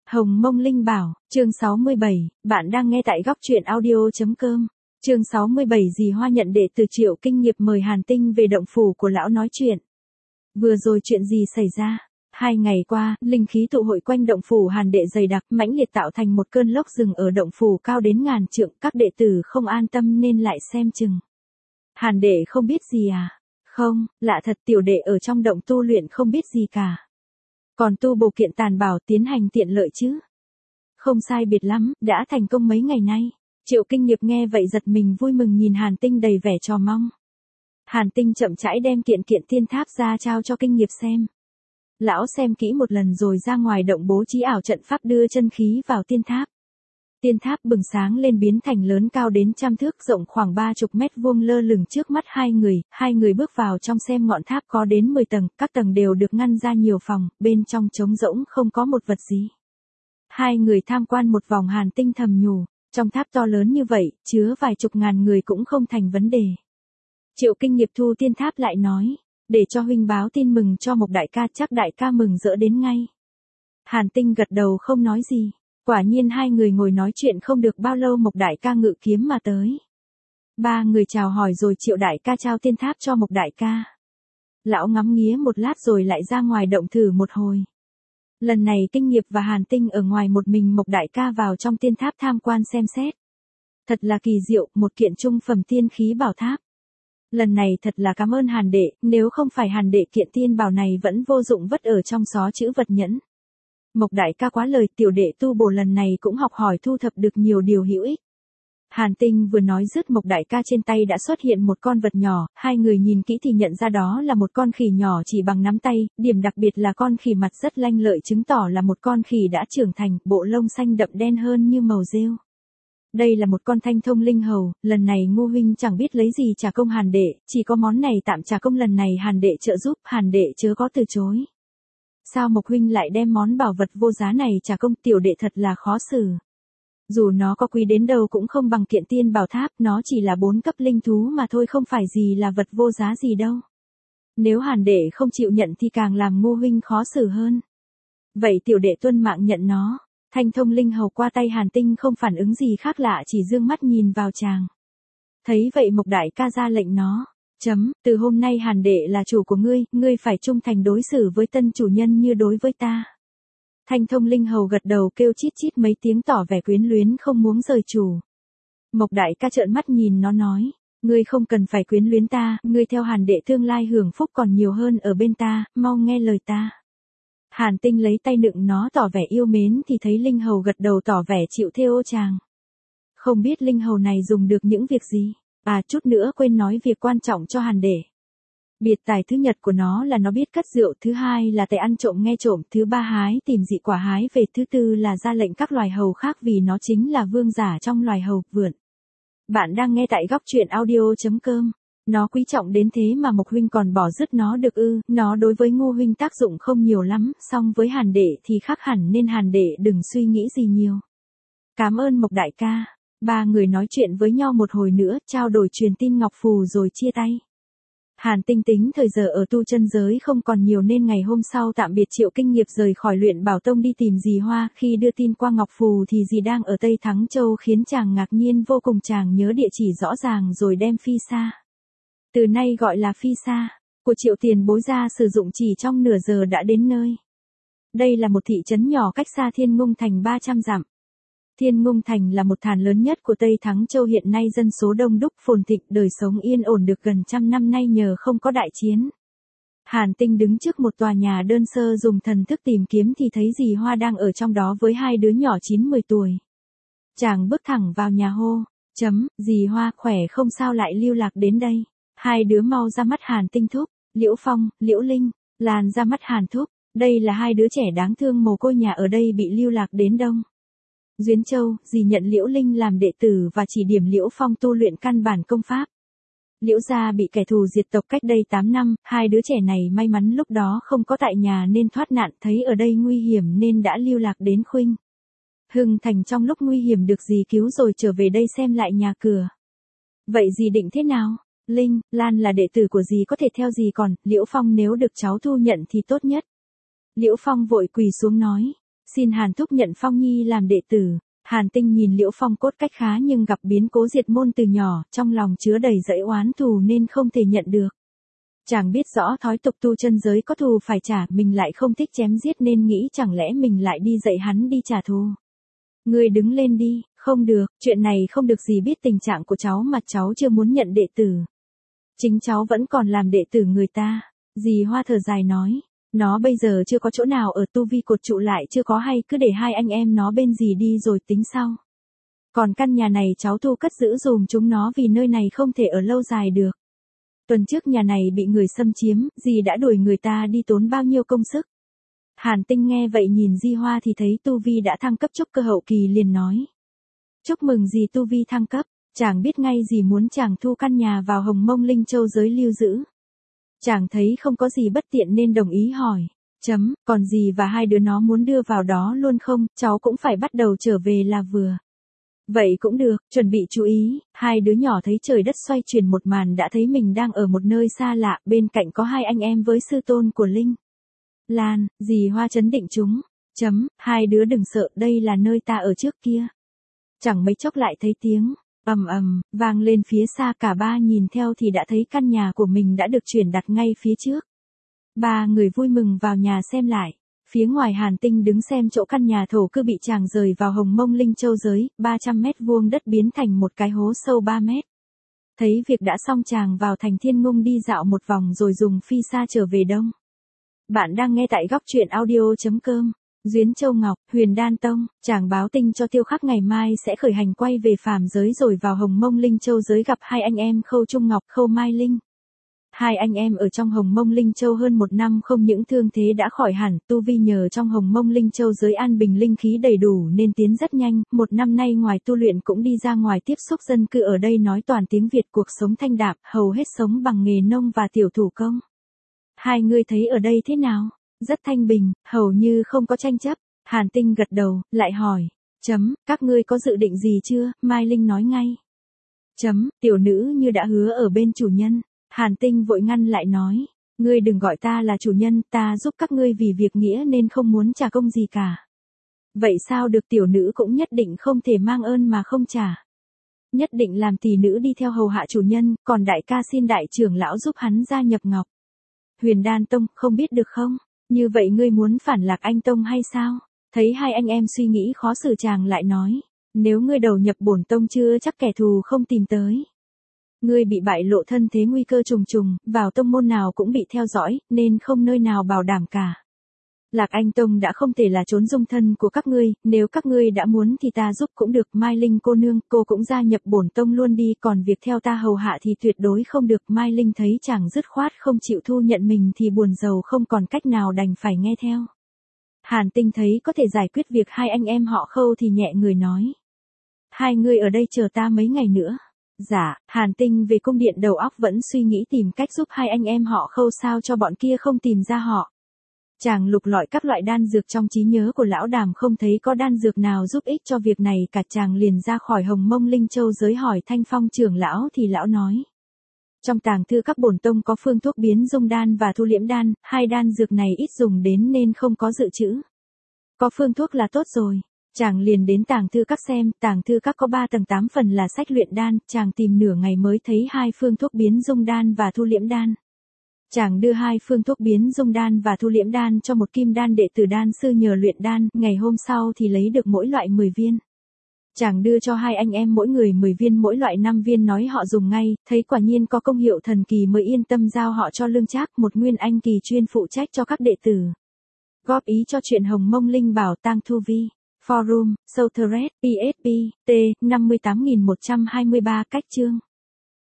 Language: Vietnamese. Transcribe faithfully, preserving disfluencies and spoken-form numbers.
Hồng Mông Linh Bảo, chương sáu mươi bảy, bạn đang nghe tại góc truyện audio.com. Chương sáu mươi bảy Dì Hoa nhận đệ từ Triệu Kinh Nghiệp mời Hàn Tinh về động phủ của lão nói chuyện. Vừa rồi chuyện gì xảy ra? Hai ngày qua, linh khí tụ hội quanh động phủ Hàn đệ dày đặc, mãnh liệt tạo thành một cơn lốc rừng ở động phủ cao đến ngàn trượng, các đệ tử không an tâm nên lại xem chừng. Hàn đệ không biết gì à? Không, lạ thật, tiểu đệ ở trong động tu luyện không biết gì cả. Còn tu bổ kiện tàn bảo tiến hành tiện lợi chứ? Không sai biệt lắm, đã thành công mấy ngày nay. Triệu Kinh Nghiệp nghe vậy giật mình vui mừng nhìn Hàn Tinh đầy vẻ trò mong. Hàn Tinh chậm rãi đem kiện kiện tiên tháp ra trao cho Kinh Nghiệp xem. Lão xem kỹ một lần rồi ra ngoài động bố trí ảo trận pháp đưa chân khí vào tiên tháp. Tiên tháp bừng sáng lên biến thành lớn cao đến trăm thước, rộng khoảng ba chục mét vuông lơ lửng trước mắt hai người, hai người bước vào trong xem ngọn tháp có đến mười tầng, các tầng đều được ngăn ra nhiều phòng, bên trong trống rỗng không có một vật gì. Hai người tham quan một vòng, Hàn Tinh thầm nhủ, trong tháp to lớn như vậy, chứa vài chục ngàn người cũng không thành vấn đề. Triệu Kinh Nghiệp thu tiên tháp lại nói, để cho huynh báo tin mừng cho Mộc đại ca, chắc đại ca mừng rỡ đến ngay. Hàn Tinh gật đầu không nói gì. Quả nhiên hai người ngồi nói chuyện không được bao lâu Mộc đại ca ngự kiếm mà tới. Ba người chào hỏi rồi Triệu đại ca trao tiên tháp cho Mộc đại ca. Lão ngắm nghía một lát rồi lại ra ngoài động thử một hồi. Lần này Kinh Nghiệp và Hàn Tinh ở ngoài một mình, Mộc đại ca vào trong tiên tháp tham quan xem xét. Thật là kỳ diệu, một kiện trung phẩm tiên khí bảo tháp. Lần này thật là cảm ơn Hàn đệ, nếu không phải Hàn đệ kiện tiên bảo này vẫn vô dụng vất ở trong xó chữ vật nhẫn. Mộc đại ca quá lời, tiểu đệ tu bổ lần này cũng học hỏi thu thập được nhiều điều hữu ích. Hàn Tinh vừa nói dứt, Mộc đại ca trên tay đã xuất hiện một con vật nhỏ, hai người nhìn kỹ thì nhận ra đó là một con khỉ nhỏ chỉ bằng nắm tay, điểm đặc biệt là con khỉ mặt rất lanh lợi, chứng tỏ là một con khỉ đã trưởng thành, bộ lông xanh đậm đen hơn như màu rêu. Đây là một con thanh thông linh hầu, lần này Ngô huynh chẳng biết lấy gì trả công Hàn đệ, chỉ có món này tạm trả công lần này Hàn đệ trợ giúp, Hàn đệ chớ có từ chối. Sao Mộc huynh lại đem món bảo vật vô giá này trả công, tiểu đệ thật là khó xử. Dù nó có quý đến đâu cũng không bằng kiện tiên bảo tháp, nó chỉ là bốn cấp linh thú mà thôi, không phải gì là vật vô giá gì đâu. Nếu Hàn đệ không chịu nhận thì càng làm Ngô huynh khó xử hơn. Vậy tiểu đệ tuân mạng nhận nó. Thanh thông linh hầu qua tay Hàn Tinh không phản ứng gì khác lạ, chỉ dương mắt nhìn vào chàng. Thấy vậy Mộc đại ca ra lệnh nó. Chấm, từ hôm nay Hàn đệ là chủ của ngươi, ngươi phải trung thành đối xử với tân chủ nhân như đối với ta. Thanh thông linh hầu gật đầu kêu chít chít mấy tiếng tỏ vẻ quyến luyến không muốn rời chủ. Mộc đại ca trợn mắt nhìn nó nói, ngươi không cần phải quyến luyến ta, ngươi theo Hàn đệ tương lai hưởng phúc còn nhiều hơn ở bên ta, mau nghe lời ta. Hàn Tinh lấy tay nựng nó tỏ vẻ yêu mến thì thấy linh hầu gật đầu tỏ vẻ chịu theo chàng. Không biết linh hầu này dùng được những việc gì? À, chút nữa quên nói việc quan trọng cho Hàn đệ. Biệt tài thứ nhất của nó là nó biết cất rượu, thứ hai là tài ăn trộm nghe trộm, thứ ba hái tìm dị quả hái về, thứ tư là ra lệnh các loài hầu khác vì nó chính là vương giả trong loài hầu vượn. Bạn đang nghe tại góc truyện audio.com. Nó quý trọng đến thế mà Mộc huynh còn bỏ dứt nó được ư? Nó đối với Ngô huynh tác dụng không nhiều lắm, song với Hàn đệ thì khác hẳn nên Hàn đệ đừng suy nghĩ gì nhiều. Cảm ơn Mộc đại ca. Ba người nói chuyện với nhau một hồi nữa, trao đổi truyền tin ngọc phù rồi chia tay. Hàn Tinh tính thời giờ ở tu chân giới không còn nhiều nên ngày hôm sau tạm biệt Triệu Kinh Nghiệp rời khỏi Luyện Bảo Tông đi tìm dì Hoa, khi đưa tin qua ngọc phù thì dì đang ở Tây Thắng Châu khiến chàng ngạc nhiên vô cùng, chàng nhớ địa chỉ rõ ràng rồi đem phi xa. Từ nay gọi là phi xa, của Triệu tiền bối ra sử dụng chỉ trong nửa giờ đã đến nơi. Đây là một thị trấn nhỏ cách xa Thiên Ngung Thành ba trăm dặm. Thiên Ngung Thành là một thành lớn nhất của Tây Thắng Châu, hiện nay dân số đông đúc phồn thịnh, đời sống yên ổn được gần trăm năm nay nhờ không có đại chiến. Hàn Tinh đứng trước một tòa nhà đơn sơ dùng thần thức tìm kiếm thì thấy dì Hoa đang ở trong đó với hai đứa nhỏ chín mười tuổi. Chàng bước thẳng vào nhà hô, chấm, dì Hoa khỏe không sao lại lưu lạc đến đây. Hai đứa mau ra mắt Hàn Tinh thúc, Liễu Phong, Liễu Linh, Lan ra mắt Hàn thúc, đây là hai đứa trẻ đáng thương mồ côi nhà ở đây bị lưu lạc đến Đông Duyến Châu, dì nhận Liễu Linh làm đệ tử và chỉ điểm Liễu Phong tu luyện căn bản công pháp. Liễu gia bị kẻ thù diệt tộc cách đây tám năm, hai đứa trẻ này may mắn lúc đó không có tại nhà nên thoát nạn, thấy ở đây nguy hiểm nên đã lưu lạc đến Khuynh Hưng Thành, trong lúc nguy hiểm được dì cứu rồi trở về đây xem lại nhà cửa. Vậy dì định thế nào? Linh, Lan là đệ tử của dì có thể theo dì, còn Liễu Phong nếu được cháu thu nhận thì tốt nhất. Liễu Phong vội quỳ xuống nói, xin Hàn thúc nhận Phong Nhi làm đệ tử. Hàn Tinh nhìn Liễu Phong cốt cách khá nhưng gặp biến cố diệt môn từ nhỏ, trong lòng chứa đầy dẫy oán thù nên không thể nhận được. Chàng biết rõ thói tục tu chân giới có thù phải trả, mình lại không thích chém giết nên nghĩ chẳng lẽ mình lại đi dạy hắn đi trả thù. Ngươi đứng lên đi, không được, chuyện này không được, dì biết tình trạng của cháu mà cháu chưa muốn nhận đệ tử. Chính cháu vẫn còn làm đệ tử người ta. Dì Hoa thở dài nói, nó bây giờ chưa có chỗ nào ở, tu vi cột trụ lại chưa có, hay cứ để hai anh em nó bên dì đi rồi tính sau. Còn căn nhà này cháu thu cất giữ dùm chúng nó vì nơi này không thể ở lâu dài được. Tuần trước nhà này bị người xâm chiếm, dì đã đuổi người ta đi tốn bao nhiêu công sức. Hàn Tinh nghe vậy nhìn Di Hoa thì thấy tu vi đã thăng cấp trúc cơ hậu kỳ liền nói. Chúc mừng dì tu vi thăng cấp, chàng biết ngay dì muốn chàng thu căn nhà vào Hồng Mông Linh Châu giới lưu giữ. Chàng thấy không có gì bất tiện nên đồng ý hỏi. Chấm, còn dì và hai đứa nó muốn đưa vào đó luôn không, cháu cũng phải bắt đầu trở về là vừa. Vậy cũng được, chuẩn bị chú ý, hai đứa nhỏ thấy trời đất xoay chuyển một màn đã thấy mình đang ở một nơi xa lạ, bên cạnh có hai anh em với sư tôn của Linh Lan, dì Hoa chấn định chúng. Chấm, hai đứa đừng sợ, đây là nơi ta ở trước kia. Chẳng mấy chốc lại thấy tiếng ầm ầm vang lên phía xa, cả ba nhìn theo thì đã thấy căn nhà của mình đã được chuyển đặt ngay phía trước. Ba người vui mừng vào nhà xem lại. Phía ngoài Hàn Tinh đứng xem chỗ căn nhà thổ cư bị chàng rời vào Hồng Mông Linh Châu giới, ba trăm mét vuông đất biến thành một cái hố sâu ba mét. Thấy việc đã xong chàng vào thành Thiên Ngung đi dạo một vòng rồi dùng phi xa trở về đông. Bạn đang nghe tại góc truyện audio chấm com. Duyến Châu Ngọc, Huyền Đan Tông, chàng báo tin cho Tiêu Khắc ngày mai sẽ khởi hành quay về phàm giới rồi vào Hồng Mông Linh Châu giới gặp hai anh em Khâu Trung Ngọc, Khâu Mai Linh. Hai anh em ở trong Hồng Mông Linh Châu hơn một năm không những thương thế đã khỏi hẳn, tu vi nhờ trong Hồng Mông Linh Châu giới an bình linh khí đầy đủ nên tiến rất nhanh, một năm nay ngoài tu luyện cũng đi ra ngoài tiếp xúc dân cư ở đây nói toàn tiếng Việt, cuộc sống thanh đạm, hầu hết sống bằng nghề nông và tiểu thủ công. Hai người thấy ở đây thế nào? Rất thanh bình, hầu như không có tranh chấp. Hàn Tinh gật đầu, lại hỏi. Chấm, các ngươi có dự định gì chưa? Mai Linh nói ngay. Chấm, tiểu nữ như đã hứa ở bên chủ nhân. Hàn Tinh vội ngăn lại nói. Ngươi đừng gọi ta là chủ nhân, ta giúp các ngươi vì việc nghĩa nên không muốn trả công gì cả. Vậy sao được, tiểu nữ cũng nhất định không thể mang ơn mà không trả. Nhất định làm tỷ nữ đi theo hầu hạ chủ nhân, còn đại ca xin đại trưởng lão giúp hắn gia nhập Ngọc Huyền Đan Tông, không biết được không? Như vậy ngươi muốn phản lạc anh Tông hay sao? Thấy hai anh em suy nghĩ khó xử chàng lại nói. Nếu ngươi đầu nhập bổn tông chưa chắc kẻ thù không tìm tới. Ngươi bị bại lộ thân thế nguy cơ trùng trùng, vào tông môn nào cũng bị theo dõi, nên không nơi nào bảo đảm cả. Lạc Anh Tông đã không thể là trốn dung thân của các ngươi, nếu các ngươi đã muốn thì ta giúp cũng được. Mai Linh cô nương, cô cũng gia nhập bổn tông luôn đi, còn việc theo ta hầu hạ thì tuyệt đối không được. Mai Linh thấy chàng dứt khoát không chịu thu nhận mình thì buồn rầu không còn cách nào đành phải nghe theo. Hàn Tinh thấy có thể giải quyết việc hai anh em họ Khâu thì nhẹ người nói. Hai người ở đây chờ ta mấy ngày nữa. Dạ, Hàn Tinh về cung điện đầu óc vẫn suy nghĩ tìm cách giúp hai anh em họ Khâu sao cho bọn kia không tìm ra họ. Chàng lục lọi các loại đan dược trong trí nhớ của lão Đàm không thấy có đan dược nào giúp ích cho việc này cả, chàng liền ra khỏi Hồng Mông Linh Châu giới hỏi Thanh Phong trưởng lão thì lão nói. Trong tàng thư các bổn tông có phương thuốc biến dung đan và thu liễm đan, hai đan dược này ít dùng đến nên không có dự trữ. Có phương thuốc là tốt rồi. Chàng liền đến tàng thư các xem, tàng thư các có ba tầng tám phần là sách luyện đan, chàng tìm nửa ngày mới thấy hai phương thuốc biến dung đan và thu liễm đan. Chàng đưa hai phương thuốc biến dung đan và thu liễm đan cho một kim đan đệ tử đan sư nhờ luyện đan, ngày hôm sau thì lấy được mỗi loại mười viên. Chàng đưa cho hai anh em mỗi người mười viên, mỗi loại năm viên, nói họ dùng ngay, thấy quả nhiên có công hiệu thần kỳ mới yên tâm giao họ cho Lương Trác, một nguyên anh kỳ chuyên phụ trách cho các đệ tử. Góp ý cho chuyện Hồng Mông Linh Bảo Tang Thu Vi. Forum, Southred, pê ét pê, T, năm mươi tám nghìn một trăm hai mươi ba cách chương.